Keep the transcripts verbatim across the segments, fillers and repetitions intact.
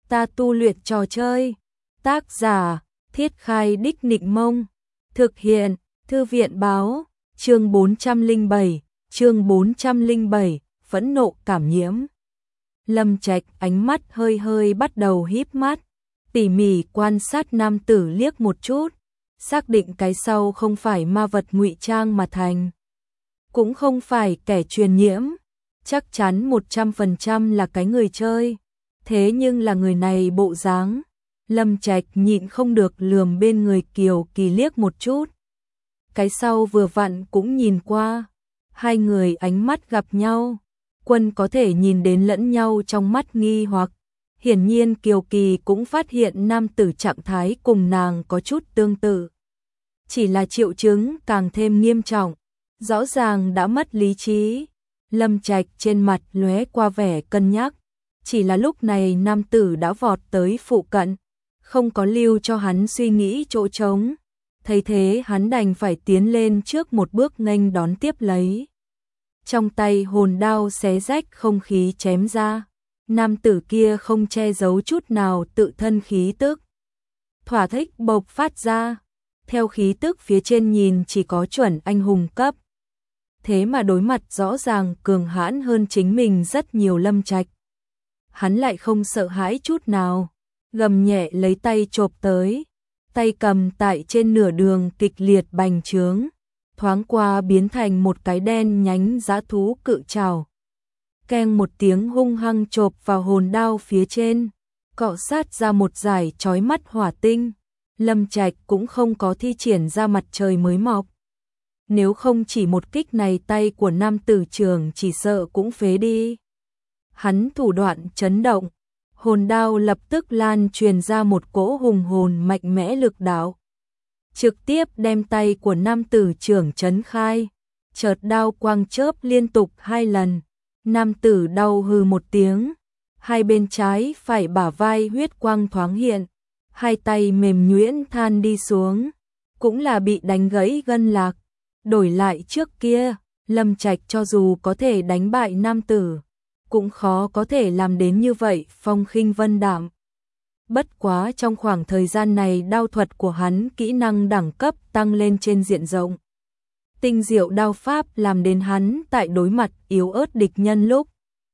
Ta tu luyện trò chơi. Tác giả: Thiết Khai Đích Nịnh Mông. Thực hiện: Thư viện báo. Chương bốn trăm lẻ bảy, chương bốn trăm lẻ bảy, phẫn nộ cảm nhiễm. Lâm Trạch ánh mắt hơi hơi bắt đầu híp mắt, tỉ mỉ quan sát nam tử liếc một chút, xác định cái sau không phải ma vật ngụy trang mà thành, cũng không phải kẻ truyền nhiễm, chắc chắn một trăm phần trăm là cái người chơi. Thế nhưng là người này bộ dáng, Lâm Trạch nhịn không được lườm bên người Kiều Kỳ liếc một chút. Cái sau vừa vặn cũng nhìn qua, hai người ánh mắt gặp nhau, Quân có thể nhìn đến lẫn nhau trong mắt nghi hoặc. Hiển nhiên Kiều Kỳ cũng phát hiện nam tử trạng thái cùng nàng có chút tương tự. Chỉ là triệu chứng càng thêm nghiêm trọng, rõ ràng đã mất lý trí. Lâm Trạch trên mặt lóe qua vẻ cân nhắc, chỉ là lúc này nam tử đã vọt tới phụ cận, không có lưu cho hắn suy nghĩ chỗ trống. Thấy thế hắn đành phải tiến lên trước một bước nghênh đón tiếp lấy. Trong tay hồn đao xé rách không khí chém ra, nam tử kia không che giấu chút nào tự thân khí tức. Thỏa thích bộc phát ra, theo khí tức phía trên nhìn chỉ có chuẩn anh hùng cấp. Thế mà đối mặt rõ ràng cường hãn hơn chính mình rất nhiều Lâm Trạch. Hắn lại không sợ hãi chút nào, gầm nhẹ lấy tay chộp tới, tay cầm tại trên nửa đường kịch liệt bành trướng, thoáng qua biến thành một cái đen nhánh dã thú cự trảo. Keng một tiếng hung hăng chộp vào hồn đao phía trên, cọ sát ra một dải chói mắt hỏa tinh. Lâm Trạch cũng không có thi triển ra mặt trời mới mọc. Nếu không chỉ một kích này tay của nam tử trưởng chỉ sợ cũng phế đi. Hắn thủ đoạn chấn động, hồn đao lập tức lan truyền ra một cỗ hùng hồn mạnh mẽ lực đạo, trực tiếp đem tay của nam tử trưởng chấn khai. Chợt đao quang chớp liên tục hai lần, nam tử đau hừ một tiếng, hai bên trái phải bả vai huyết quang thoáng hiện, hai tay mềm nhuyễn than đi xuống, cũng là bị đánh gãy gân lạc. Đổi lại trước kia, Lâm Trạch cho dù có thể đánh bại nam tử, cũng khó có thể làm đến như vậy phong khinh vân đạm. Bất quá trong khoảng thời gian này đao thuật của hắn kỹ năng đẳng cấp tăng lên trên diện rộng. Tinh diệu đao pháp làm đến hắn tại đối mặt yếu ớt địch nhân lúc,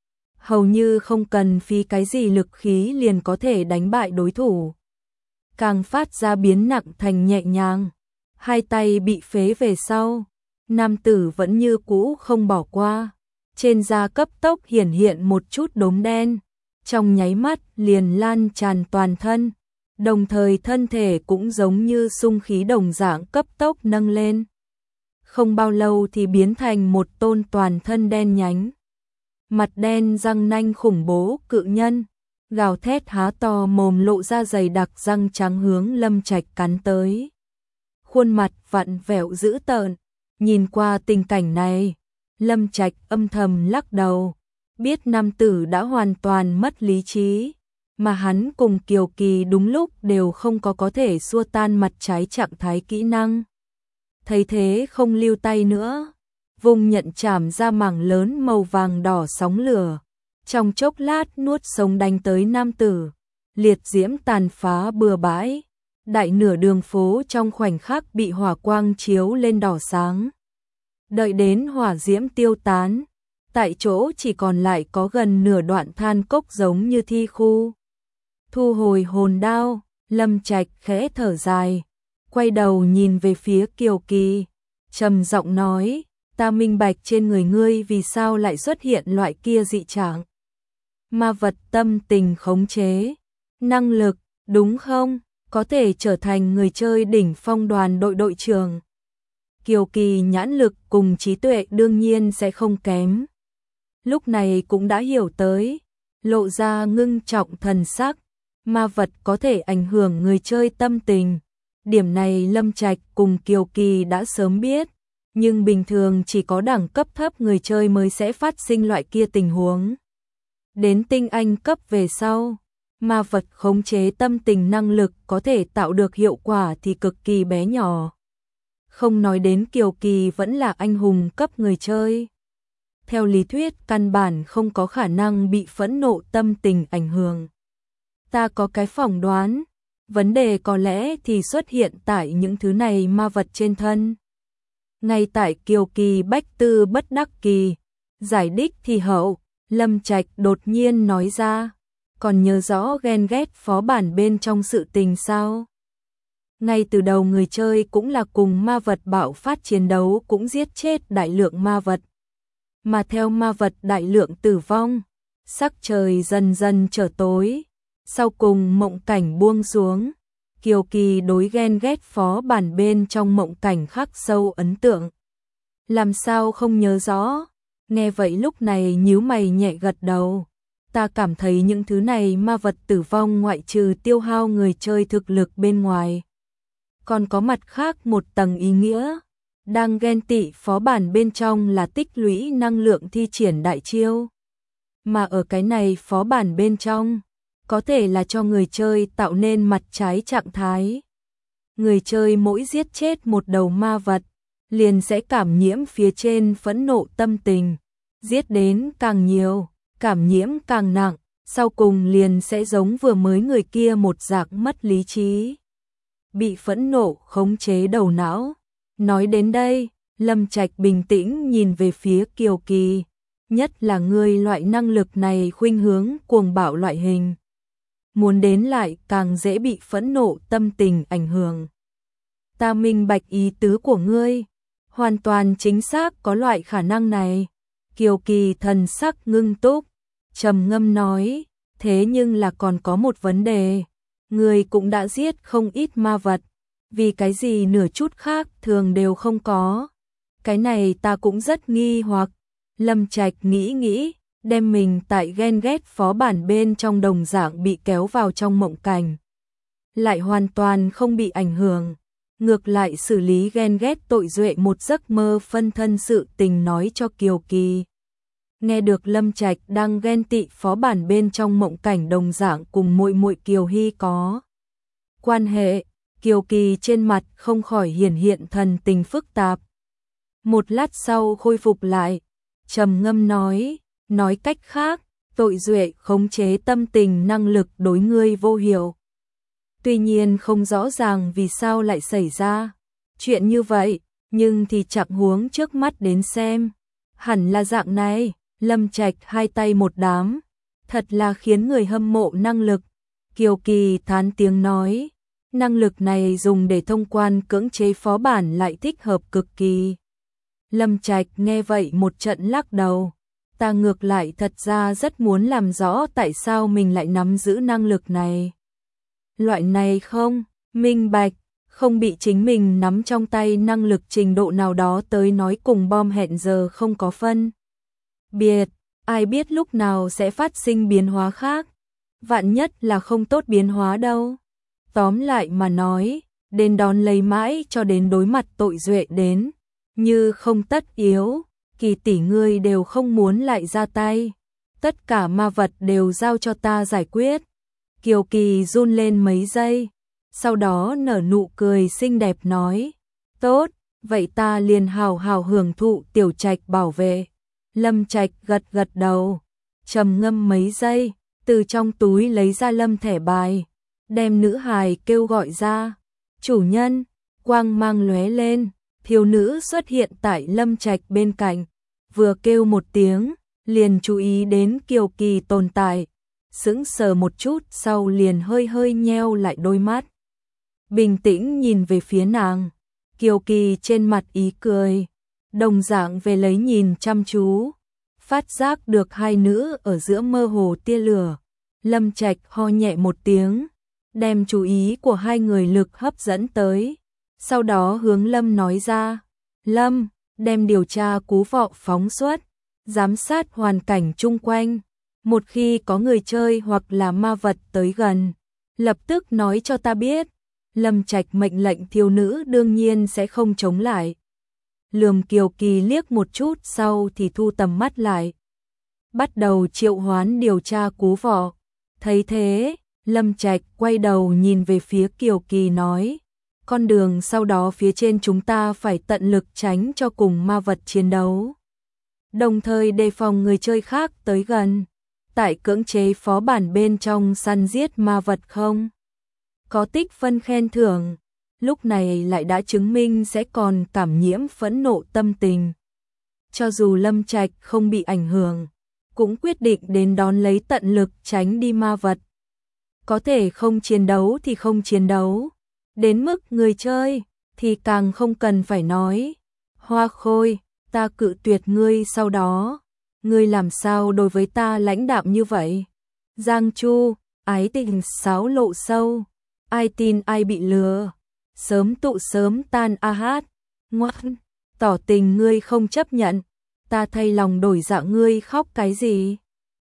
hầu như không cần phí cái gì lực khí liền có thể đánh bại đối thủ. Càng phát ra biến nặng thành nhẹ nhàng, hai tay bị phế về sau, nam tử vẫn như cũ không bỏ qua. Trên da cấp tốc hiển hiện một chút đốm đen, trong nháy mắt liền lan tràn toàn thân, đồng thời thân thể cũng giống như xung khí đồng dạng cấp tốc nâng lên. Không bao lâu thì biến thành một tôn toàn thân đen nhánh, mặt đen răng nanh khủng bố cự nhân, gào thét há to mồm lộ ra dày đặc răng trắng hướng Lâm Trạch cắn tới. Khuôn mặt vặn vẹo dữ tợn, nhìn qua tình cảnh này, Lâm Trạch âm thầm lắc đầu, biết nam tử đã hoàn toàn mất lý trí, mà hắn cùng Kiều Kỳ đúng lúc đều không có có thể xua tan mặt trái trạng thái kỹ năng. Thấy thế không lưu tay nữa, vùng nhận chảm ra mảng lớn màu vàng đỏ sóng lửa, trong chốc lát nuốt sống đánh tới nam tử, liệt diễm tàn phá bừa bãi, đại nửa đường phố trong khoảnh khắc bị hỏa quang chiếu lên đỏ sáng. Đợi đến hỏa diễm tiêu tán, tại chỗ chỉ còn lại có gần nửa đoạn than cốc giống như thi khu. Thu hồi hồn đao, Lâm Trạch khẽ thở dài, quay đầu nhìn về phía Kiều Kỳ, trầm giọng nói, ta minh bạch trên người ngươi vì sao lại xuất hiện loại kia dị trạng. Ma vật tâm tình khống chế, năng lực, đúng không? Có thể trở thành người chơi đỉnh phong đoàn đội đội trưởng. Kiều Kỳ nhãn lực cùng trí tuệ đương nhiên sẽ không kém. Lúc này cũng đã hiểu tới, lộ ra ngưng trọng thần sắc, ma vật có thể ảnh hưởng người chơi tâm tình. Điểm này Lâm Trạch cùng Kiều Kỳ đã sớm biết, nhưng bình thường chỉ có đẳng cấp thấp người chơi mới sẽ phát sinh loại kia tình huống. Đến tinh anh cấp về sau, ma vật khống chế tâm tình năng lực có thể tạo được hiệu quả thì cực kỳ bé nhỏ. Không nói đến Kiều Kỳ vẫn là anh hùng cấp người chơi. Theo lý thuyết căn bản không có khả năng bị phẫn nộ tâm tình ảnh hưởng. Ta có cái phỏng đoán, vấn đề có lẽ thì xuất hiện tại những thứ này ma vật trên thân. Ngay tại Kiều Kỳ bách tư bất đắc kỳ, giải đích thì hậu, Lâm Trạch đột nhiên nói ra, còn nhớ rõ ghen ghét phó bản bên trong sự tình sao? Ngay từ đầu người chơi cũng là cùng ma vật bạo phát chiến đấu cũng giết chết đại lượng ma vật. Mà theo ma vật đại lượng tử vong, sắc trời dần dần trở tối, sau cùng mộng cảnh buông xuống. Kiều Kỳ đối ghen ghét phó bản bên trong mộng cảnh khắc sâu ấn tượng. Làm sao không nhớ rõ? Nghe vậy lúc này nhíu mày nhẹ gật đầu. Ta cảm thấy những thứ này ma vật tử vong ngoại trừ tiêu hao người chơi thực lực bên ngoài, còn có mặt khác một tầng ý nghĩa. Đang ghen tị phó bản bên trong là tích lũy năng lượng thi triển đại chiêu. Mà ở cái này phó bản bên trong, có thể là cho người chơi tạo nên mặt trái trạng thái. Người chơi mỗi giết chết một đầu ma vật, liền sẽ cảm nhiễm phía trên phẫn nộ tâm tình. Giết đến càng nhiều, cảm nhiễm càng nặng, sau cùng liền sẽ giống vừa mới người kia một dạng mất lý trí. Bị phẫn nộ khống chế đầu não. Nói đến đây, Lâm Trạch bình tĩnh nhìn về phía Kiều Kỳ. Nhất là người loại năng lực này khuynh hướng cuồng bạo loại hình. Muốn đến lại càng dễ bị phẫn nộ tâm tình ảnh hưởng. Ta minh bạch ý tứ của ngươi, hoàn toàn chính xác có loại khả năng này. Kiều Kỳ thần sắc ngưng túc, trầm ngâm nói, thế nhưng là còn có một vấn đề. Ngươi cũng đã giết không ít ma vật, vì cái gì nửa chút khác thường đều không có. Cái này ta cũng rất nghi hoặc. Lâm Trạch nghĩ nghĩ, đem mình tại ghen ghét phó bản bên trong đồng dạng bị kéo vào trong mộng cảnh. Lại hoàn toàn không bị ảnh hưởng. Ngược lại xử lý ghen ghét tội duệ một giấc mơ phân thân sự tình nói cho Kiều Kỳ. Nghe được Lâm Trạch đang ghen tị phó bản bên trong mộng cảnh đồng dạng cùng muội muội Kiều Hy có quan hệ, Kiều Kỳ trên mặt không khỏi hiển hiện thần tình phức tạp. Một lát sau khôi phục lại, trầm ngâm nói, nói cách khác, tội duệ khống chế tâm tình năng lực đối ngươi vô hiệu. Tuy nhiên không rõ ràng vì sao lại xảy ra chuyện như vậy, nhưng thì chẳng huống trước mắt đến xem, hẳn là dạng này. Lâm Trạch hai tay một đám, thật là khiến người hâm mộ năng lực. Kiều Kỳ thán tiếng nói, năng lực này dùng để thông quan cưỡng chế phó bản lại thích hợp cực kỳ. Lâm Trạch nghe vậy một trận lắc đầu, ta ngược lại thật ra rất muốn làm rõ tại sao mình lại nắm giữ năng lực này. Loại này không, minh bạch, không bị chính mình nắm trong tay năng lực trình độ nào đó tới nói cùng bom hẹn giờ không có phân biệt, ai biết lúc nào sẽ phát sinh biến hóa khác, vạn nhất là không tốt biến hóa đâu. Tóm lại mà nói, đến đón lấy mãi cho đến đối mặt tội duệ đến, như không tất yếu, Kỳ tỷ ngươi đều không muốn lại ra tay, tất cả ma vật đều giao cho ta giải quyết. Kiều Kỳ run lên mấy giây, sau đó nở nụ cười xinh đẹp nói, tốt, vậy ta liền hào hào hưởng thụ Tiểu Trạch bảo vệ. Lâm Trạch gật gật đầu, trầm ngâm mấy giây, từ trong túi lấy ra Lâm thẻ bài, đem nữ hài kêu gọi ra. Chủ nhân, quang mang lóe lên, thiếu nữ xuất hiện tại Lâm Trạch bên cạnh, vừa kêu một tiếng, liền chú ý đến Kiều Kỳ tồn tại, sững sờ một chút sau liền hơi hơi nheo lại đôi mắt. Bình tĩnh nhìn về phía nàng, Kiều Kỳ trên mặt ý cười, đồng dạng về lấy nhìn chăm chú, phát giác được hai nữ ở giữa mơ hồ tia lửa. Lâm Trạch ho nhẹ một tiếng, đem chú ý của hai người lực hấp dẫn tới, sau đó hướng Lâm nói ra, Lâm, đem điều tra cú vọ phóng xuất, giám sát hoàn cảnh chung quanh, một khi có người chơi hoặc là ma vật tới gần, lập tức nói cho ta biết. Lâm Trạch mệnh lệnh thiếu nữ đương nhiên sẽ không chống lại. Lườm Kiều Kỳ liếc một chút sau thì thu tầm mắt lại, bắt đầu triệu hoán điều tra cú vọ. Thấy thế, Lâm Trạch quay đầu nhìn về phía Kiều Kỳ nói, con đường sau đó phía trên chúng ta phải tận lực tránh cho cùng ma vật chiến đấu, đồng thời đề phòng người chơi khác tới gần. tại cưỡng chế phó bản bên trong săn giết ma vật không? Có tích phân khen thưởng, lúc này lại đã chứng minh sẽ còn cảm nhiễm phẫn nộ tâm tình. Cho dù Lâm Trạch không bị ảnh hưởng, cũng quyết định đến đón lấy tận lực tránh đi ma vật. Có thể không chiến đấu thì không chiến đấu, đến mức người chơi thì càng không cần phải nói. Hoa Khôi, ta cự tuyệt ngươi sau đó, ngươi làm sao đối với ta lãnh đạm như vậy? Giang Chu, ái tình xáo lộ sâu, ai tin ai bị lừa, sớm tụ sớm tan a hát, ngoan, tỏ tình ngươi không chấp nhận, ta thay lòng đổi dạ ngươi khóc cái gì?